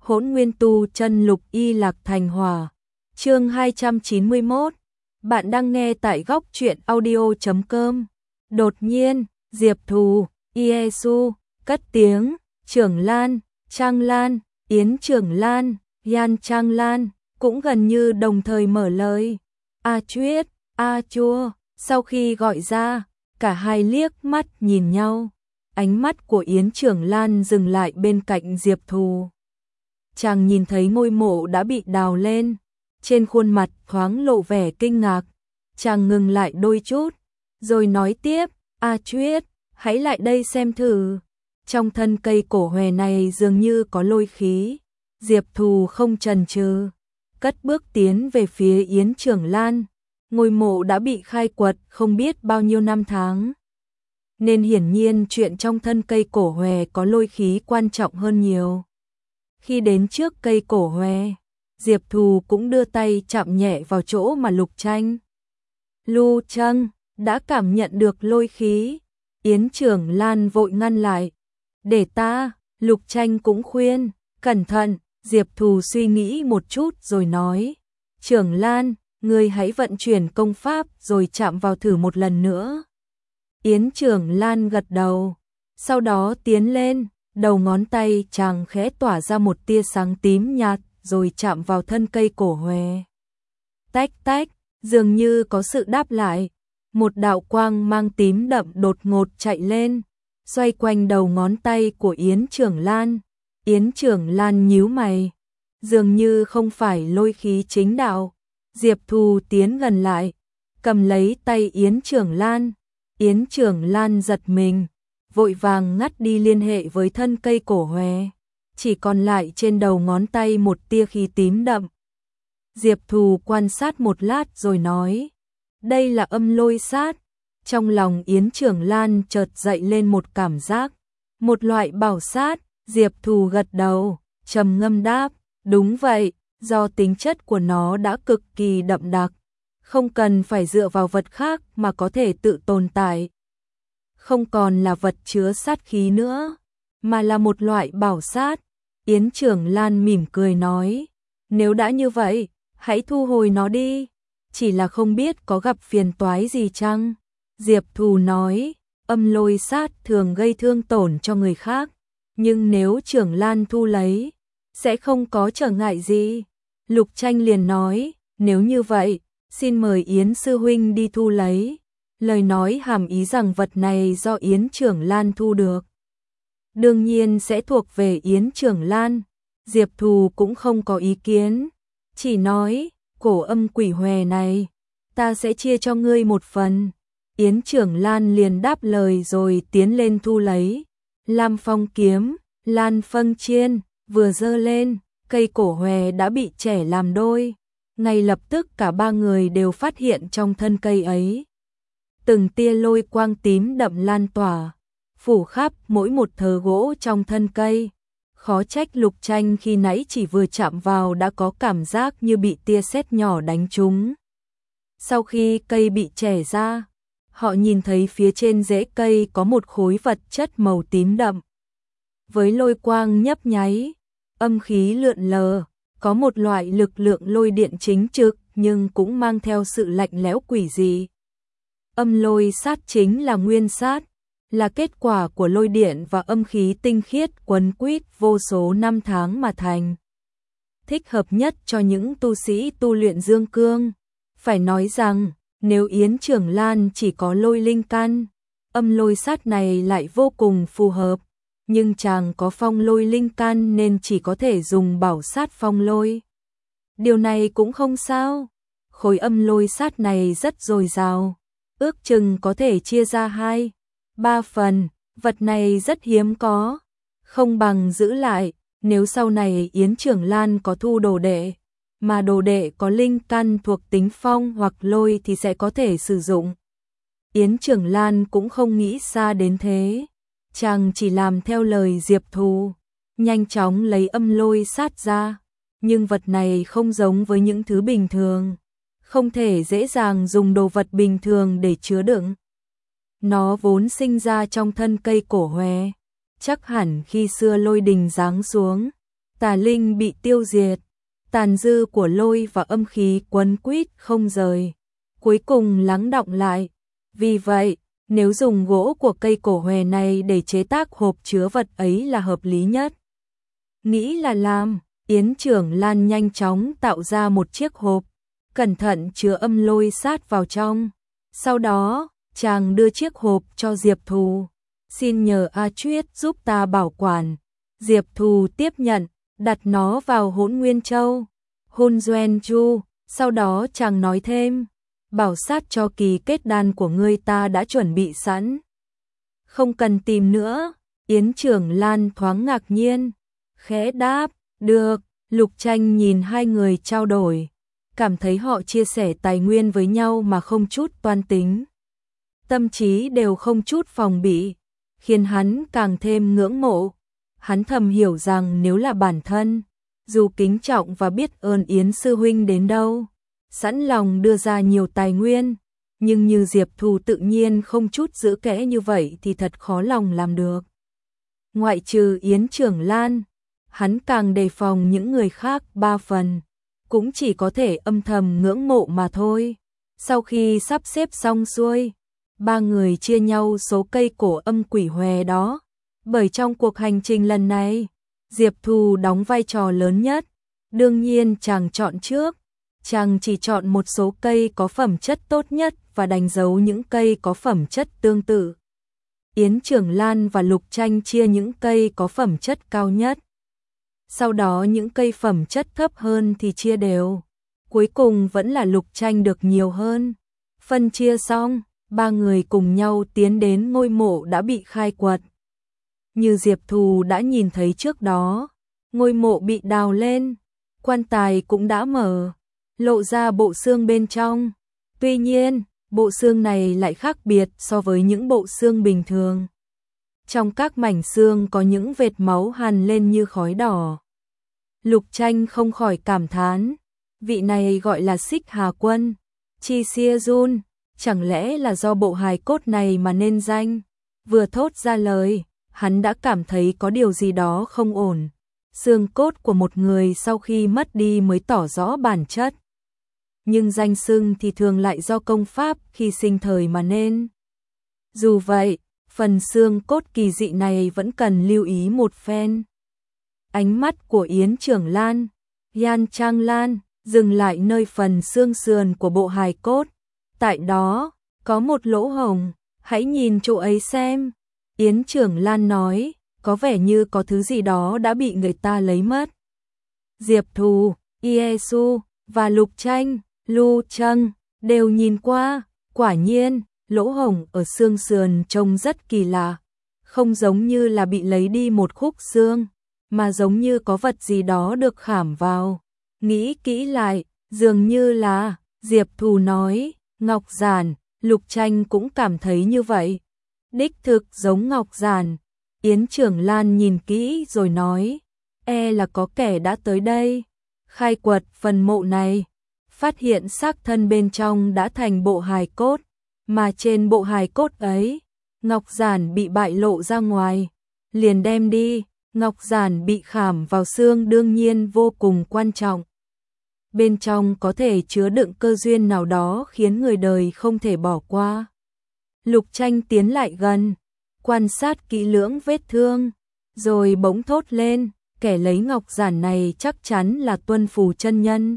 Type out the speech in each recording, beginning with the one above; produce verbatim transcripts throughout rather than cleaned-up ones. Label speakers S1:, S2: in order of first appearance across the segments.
S1: Hỗn Nguyên Tu Chân Lục Y Lạc Thành Hỏa. Chương hai trăm chín mươi mốt. Bạn đang nghe tại góc truyện audio chấm com. Đột nhiên, Diệp Thù, Iesu cất tiếng, Trưởng Lan, Trang Lan, Yến Trưởng Lan, Yan Trang Lan cũng gần như đồng thời mở lời. A Chuyết, A Chua, sau khi gọi ra, cả hai liếc mắt nhìn nhau. Ánh mắt của Yến Trưởng Lan dừng lại bên cạnh Diệp Thù. Chàng nhìn thấy ngôi mộ đã bị đào lên, trên khuôn mặt thoáng lộ vẻ kinh ngạc. Chàng ngừng lại đôi chút, rồi nói tiếp, A Chuyết, hãy lại đây xem thử. Trong thân cây cổ hòe này dường như có lôi khí. Diệp Thù không chần chừ, cất bước tiến về phía Yến Trưởng Lan. Ngôi mộ đã bị khai quật không biết bao nhiêu năm tháng, nên hiển nhiên chuyện trong thân cây cổ hòe có lôi khí quan trọng hơn nhiều. Khi đến trước cây cổ hòe, Diệp Thù cũng đưa tay chạm nhẹ vào chỗ mà Lục Tranh, Lu Trăng đã cảm nhận được lôi khí. Yến Trưởng Lan vội ngăn lại. Để ta, Lục Tranh cũng khuyên, cẩn thận. Diệp Thù suy nghĩ một chút rồi nói, Trưởng Lan, ngươi hãy vận chuyển công pháp rồi chạm vào thử một lần nữa. Yến Trưởng Lan gật đầu, sau đó tiến lên, đầu ngón tay chàng khẽ tỏa ra một tia sáng tím nhạt rồi chạm vào thân cây cổ hòe. Tách tách, dường như có sự đáp lại, một đạo quang mang tím đậm đột ngột chạy lên, xoay quanh đầu ngón tay của Yến Trưởng Lan. Yến Trưởng Lan nhíu mày, dường như không phải lôi khí chính đạo. Diệp Thù tiến gần lại, cầm lấy tay Yến Trưởng Lan. Yến Trưởng Lan giật mình, vội vàng ngắt đi liên hệ với thân cây cổ hòe, chỉ còn lại trên đầu ngón tay một tia khí tím đậm. Diệp Thù quan sát một lát rồi nói, đây là âm lôi sát. Trong lòng Yến Trưởng Lan chợt dậy lên một cảm giác, một loại bảo sát. Diệp Thù gật đầu, trầm ngâm đáp, đúng vậy, do tính chất của nó đã cực kỳ đậm đặc, không cần phải dựa vào vật khác mà có thể tự tồn tại. Không còn là vật chứa sát khí nữa, mà là một loại bảo sát. Yến Trưởng Lan mỉm cười nói, nếu đã như vậy, hãy thu hồi nó đi, chỉ là không biết có gặp phiền toái gì chăng? Diệp Thù nói, âm lôi sát thường gây thương tổn cho người khác, nhưng nếu Trưởng Lan thu lấy, sẽ không có trở ngại gì. Lục Tranh liền nói, nếu như vậy, xin mời Yến Sư Huynh đi thu lấy. Lời nói hàm ý rằng vật này do Yến Trưởng Lan thu được, đương nhiên sẽ thuộc về Yến Trưởng Lan. Diệp Thù cũng không có ý kiến, chỉ nói, cổ âm quỷ hòe này, ta sẽ chia cho ngươi một phần. Yến Trưởng Lan liền đáp lời rồi tiến lên thu lấy. Lam Phong kiếm, Lan Phân Chiên, vừa giơ lên, cây cổ hòe đã bị chẻ làm đôi. Ngay lập tức cả ba người đều phát hiện trong thân cây ấy, từng tia lôi quang tím đậm lan tỏa, phủ khắp mỗi một thớ gỗ trong thân cây. Khó trách Lục Tranh khi nãy chỉ vừa chạm vào đã có cảm giác như bị tia sét nhỏ đánh trúng. Sau khi cây bị chẻ ra, họ nhìn thấy phía trên rễ cây có một khối vật chất màu tím đậm, với lôi quang nhấp nháy, âm khí lượn lờ, có một loại lực lượng lôi điện chính trực nhưng cũng mang theo sự lạnh lẽo quỷ dị. Âm lôi sát chính là nguyên sát, là kết quả của lôi điện và âm khí tinh khiết quấn quýt vô số năm tháng mà thành. Thích hợp nhất cho những tu sĩ tu luyện dương cương. Phải nói rằng, nếu Yến Trưởng Lan chỉ có lôi linh căn, âm lôi sát này lại vô cùng phù hợp. Nhưng chàng có phong lôi linh căn nên chỉ có thể dùng bảo sát phong lôi. Điều này cũng không sao, khối âm lôi sát này rất dồi dào, ước chừng có thể chia ra hai, ba phần. Vật này rất hiếm có, không bằng giữ lại, nếu sau này Yến Trưởng Lan có thu đồ đệ, mà đồ đệ có linh căn thuộc tính phong hoặc lôi thì sẽ có thể sử dụng. Yến Trưởng Lan cũng không nghĩ xa đến thế, chàng chỉ làm theo lời Diệp Thù, nhanh chóng lấy âm lôi sát ra. Nhưng vật này không giống với những thứ bình thường, không thể dễ dàng dùng đồ vật bình thường để chứa đựng. Nó vốn sinh ra trong thân cây cổ hòe, chắc hẳn khi xưa lôi đình giáng xuống, tà linh bị tiêu diệt, tàn dư của lôi và âm khí quấn quýt không rời, cuối cùng lắng đọng lại. Vì vậy, nếu dùng gỗ của cây cổ hòe này để chế tác hộp chứa vật ấy là hợp lý nhất. Nghĩ là làm, Yến Trưởng Lan nhanh chóng tạo ra một chiếc hộp, cẩn thận chứa âm lôi sát vào trong. Sau đó, chàng đưa chiếc hộp cho Diệp Thù, xin nhờ A Chuyết giúp ta bảo quản. Diệp Thù tiếp nhận, đặt nó vào Hỗn Nguyên Châu, Hun Doen Chu, sau đó chàng nói thêm, bảo sát cho kỳ kết đan của ngươi ta đã chuẩn bị sẵn. Không cần tìm nữa. Yến Trưởng Lan thoáng ngạc nhiên, khẽ đáp, được. Lục Tranh nhìn hai người trao đổi, cảm thấy họ chia sẻ tài nguyên với nhau mà không chút toan tính. Tâm trí đều không chút phòng bị, khiến hắn càng thêm ngưỡng mộ. Hắn thầm hiểu rằng nếu là bản thân, dù kính trọng và biết ơn Yến sư huynh đến đâu, sẵn lòng đưa ra nhiều tài nguyên, nhưng như Diệp Thù tự nhiên không chút giữ kẽ như vậy thì thật khó lòng làm được. Ngoại trừ Yến Trưởng Lan, hắn càng đề phòng những người khác ba phần, cũng chỉ có thể âm thầm ngưỡng mộ mà thôi. Sau khi sắp xếp xong xuôi, ba người chia nhau số cây cổ âm quỷ hòe đó, bởi trong cuộc hành trình lần này, Diệp Thù đóng vai trò lớn nhất. Đương nhiên chàng chọn trước, chàng chỉ chọn một số cây có phẩm chất tốt nhất và đánh dấu những cây có phẩm chất tương tự. Yến Trưởng Lan và Lục Tranh chia những cây có phẩm chất cao nhất. Sau đó những cây phẩm chất thấp hơn thì chia đều. Cuối cùng vẫn là Lục Tranh được nhiều hơn. Phân chia xong, ba người cùng nhau tiến đến ngôi mộ đã bị khai quật. Như Diệp Thù đã nhìn thấy trước đó, ngôi mộ bị đào lên, quan tài cũng đã mở, lộ ra bộ xương bên trong. Tuy nhiên, bộ xương này lại khác biệt so với những bộ xương bình thường. Trong các mảnh xương có những vệt máu hằn lên như khói đỏ. Lục Tranh không khỏi cảm thán, vị này gọi là Xích Hà Quân, Chi Xia Jun, chẳng lẽ là do bộ hài cốt này mà nên danh. Vừa thốt ra lời, hắn đã cảm thấy có điều gì đó không ổn. Xương cốt của một người sau khi mất đi mới tỏ rõ bản chất. Nhưng danh xưng thì thường lại do công pháp khi sinh thời mà nên. Dù vậy, phần xương cốt kỳ dị này vẫn cần lưu ý một phen. Ánh mắt của Yến Trưởng Lan, Yan Trang Lan, dừng lại nơi phần xương sườn của bộ hài cốt. Tại đó, có một lỗ hổng, hãy nhìn chỗ ấy xem. Yến Trưởng Lan nói, có vẻ như có thứ gì đó đã bị người ta lấy mất. Diệp Thù, Iesu và Lục Tranh, Lu Trâng đều nhìn qua, quả nhiên, lỗ hổng ở xương sườn trông rất kỳ lạ, không giống như là bị lấy đi một khúc xương, mà giống như có vật gì đó được khảm vào. Nghĩ kỹ lại, dường như là, Diệp Thù nói, ngọc giản. Lục Tranh cũng cảm thấy như vậy. Đích thực giống ngọc giản. Yến Trưởng Lan nhìn kỹ rồi nói, e là có kẻ đã tới đây, khai quật phần mộ này, phát hiện xác thân bên trong đã thành bộ hài cốt, mà trên bộ hài cốt ấy, ngọc giản bị bại lộ ra ngoài, liền đem đi. Ngọc giản bị khảm vào xương đương nhiên vô cùng quan trọng. Bên trong có thể chứa đựng cơ duyên nào đó khiến người đời không thể bỏ qua. Lục Tranh tiến lại gần, quan sát kỹ lưỡng vết thương, rồi bỗng thốt lên, kẻ lấy ngọc giản này chắc chắn là Tuân Phù chân nhân.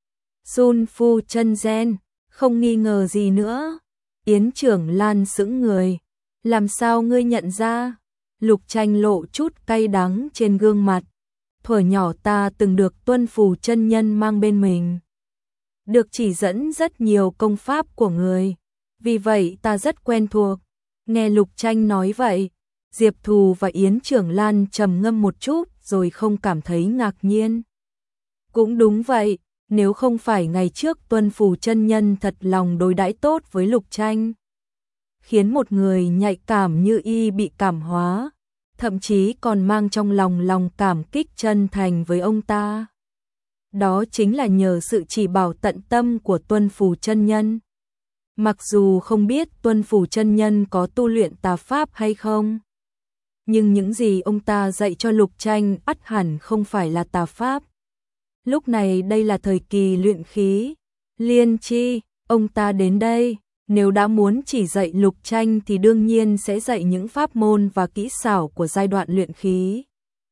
S1: Sun Phu chân gen, không nghi ngờ gì nữa. Yến Trưởng Lan sững người, làm sao ngươi nhận ra? Lục Tranh lộ chút cay đắng trên gương mặt. Thuở nhỏ ta từng được Tuân Phù chân nhân mang bên mình, được chỉ dẫn rất nhiều công pháp của người, vì vậy ta rất quen thuộc. Nghe Lục Tranh nói vậy, Diệp Thù và Yến Trưởng Lan trầm ngâm một chút rồi không cảm thấy ngạc nhiên. Cũng đúng vậy, nếu không phải ngày trước Tuân Phù chân nhân thật lòng đối đãi tốt với Lục Tranh, khiến một người nhạy cảm như y bị cảm hóa, thậm chí còn mang trong lòng lòng cảm kích chân thành với ông ta. Đó chính là nhờ sự chỉ bảo tận tâm của Tuân Phù chân nhân. Mặc dù không biết Tuân Phù chân nhân có tu luyện tà pháp hay không, nhưng những gì ông ta dạy cho Lục Tranh ắt hẳn không phải là tà pháp. Lúc này đây là thời kỳ luyện khí, liên chi, ông ta đến đây, nếu đã muốn chỉ dạy Lục Tranh thì đương nhiên sẽ dạy những pháp môn và kỹ xảo của giai đoạn luyện khí.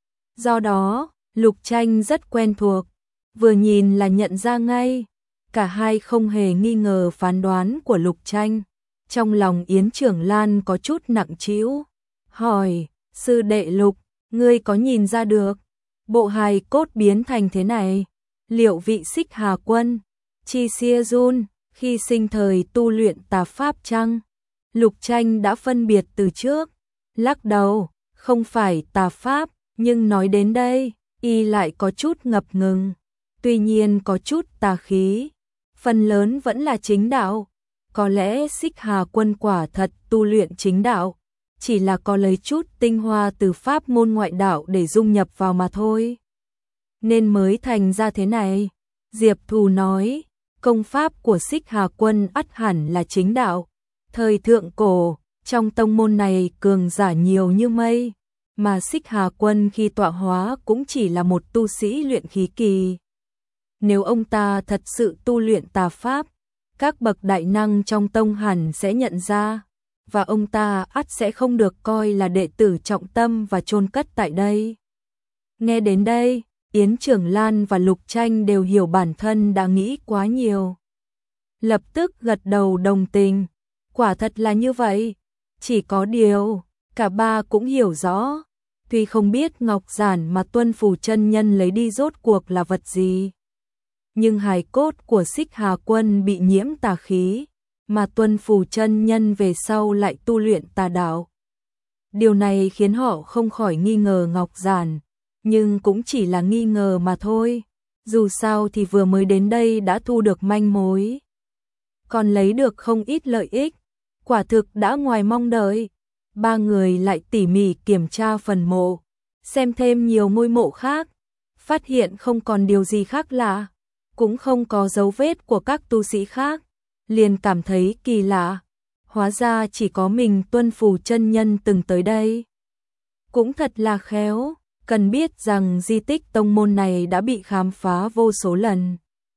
S1: Do đó, Lục Tranh rất quen thuộc, vừa nhìn là nhận ra ngay, cả hai không hề nghi ngờ phán đoán của Lục Tranh. Trong lòng Yến Trưởng Lan có chút nặng trĩu, hỏi, sư đệ Lục, ngươi có nhìn ra được, bộ hài cốt biến thành thế này, liệu vị Xích Hà Quân, Chi Xia Jun, khi sinh thời tu luyện tà pháp chăng? Lục Tranh đã phân biệt từ trước, lắc đầu, không phải tà pháp, nhưng nói đến đây, y lại có chút ngập ngừng, tuy nhiên có chút tà khí, phần lớn vẫn là chính đạo. Có lẽ Xích Hà Quân quả thật tu luyện chính đạo, chỉ là có lấy chút tinh hoa từ pháp môn ngoại đạo để dung nhập vào mà thôi. Nên mới thành ra thế này. Diệp Thù nói, công pháp của Xích Hà Quân ắt hẳn là chính đạo. Thời thượng cổ, trong tông môn này cường giả nhiều như mây, mà Xích Hà Quân khi tọa hóa cũng chỉ là một tu sĩ luyện khí kỳ. Nếu ông ta thật sự tu luyện tà pháp, các bậc đại năng trong tông hẳn sẽ nhận ra, và ông ta ắt sẽ không được coi là đệ tử trọng tâm và chôn cất tại đây. Nghe đến đây, Yến Trưởng Lan và Lục Tranh đều hiểu bản thân đã nghĩ quá nhiều. Lập tức gật đầu đồng tình, quả thật là như vậy, chỉ có điều, cả ba cũng hiểu rõ, tuy không biết ngọc giản mà Tuân Phù chân nhân lấy đi rốt cuộc là vật gì. Nhưng hài cốt của Xích Hà Quân bị nhiễm tà khí, mà Tuân Phù chân nhân về sau lại tu luyện tà đạo. Điều này khiến họ không khỏi nghi ngờ ngọc giản, nhưng cũng chỉ là nghi ngờ mà thôi, dù sao thì vừa mới đến đây đã thu được manh mối. Còn lấy được không ít lợi ích, quả thực đã ngoài mong đợi. Ba người lại tỉ mỉ kiểm tra phần mộ, xem thêm nhiều ngôi mộ khác, phát hiện không còn điều gì khác lạ, cũng không có dấu vết của các tu sĩ khác, liền cảm thấy kỳ lạ, hóa ra chỉ có mình Tuân Phù chân nhân từng tới đây. Cũng thật là khéo, cần biết rằng di tích tông môn này đã bị khám phá vô số lần.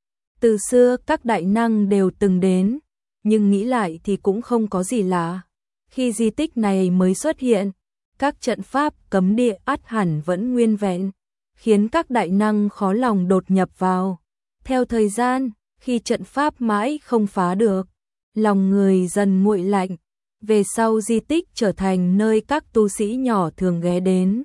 S1: Từ xưa các đại năng đều từng đến, nhưng nghĩ lại thì cũng không có gì lạ. Khi di tích này mới xuất hiện, các trận pháp cấm địa ắt hẳn vẫn nguyên vẹn, khiến các đại năng khó lòng đột nhập vào. Theo thời gian, khi trận pháp mãi không phá được, lòng người dần nguội lạnh, về sau di tích trở thành nơi các tu sĩ nhỏ thường ghé đến.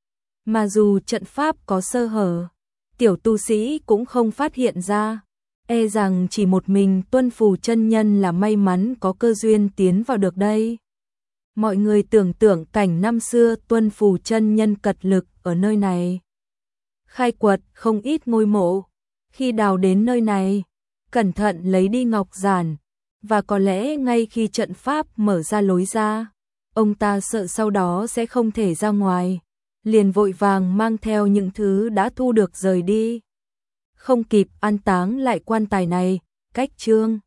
S1: Mà dù trận pháp có sơ hở, tiểu tu sĩ cũng không phát hiện ra, e rằng chỉ một mình Tuân Phù chân nhân là may mắn có cơ duyên tiến vào được đây. Mọi người tưởng tượng cảnh năm xưa Tuân Phù chân nhân cật lực ở nơi này, khai quật không ít ngôi mộ, khi đào đến nơi này, cẩn thận lấy đi ngọc giản, và có lẽ ngay khi trận pháp mở ra lối ra, ông ta sợ sau đó sẽ không thể ra ngoài, liền vội vàng mang theo những thứ đã thu được rời đi. Không kịp an táng lại quan tài này, cách chương